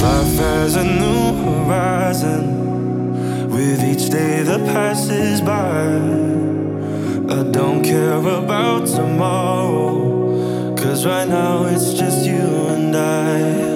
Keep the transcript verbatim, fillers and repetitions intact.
Life has a new horizon with each day that passes by. I don't care about tomorrow, 'cause right now it's just you and I.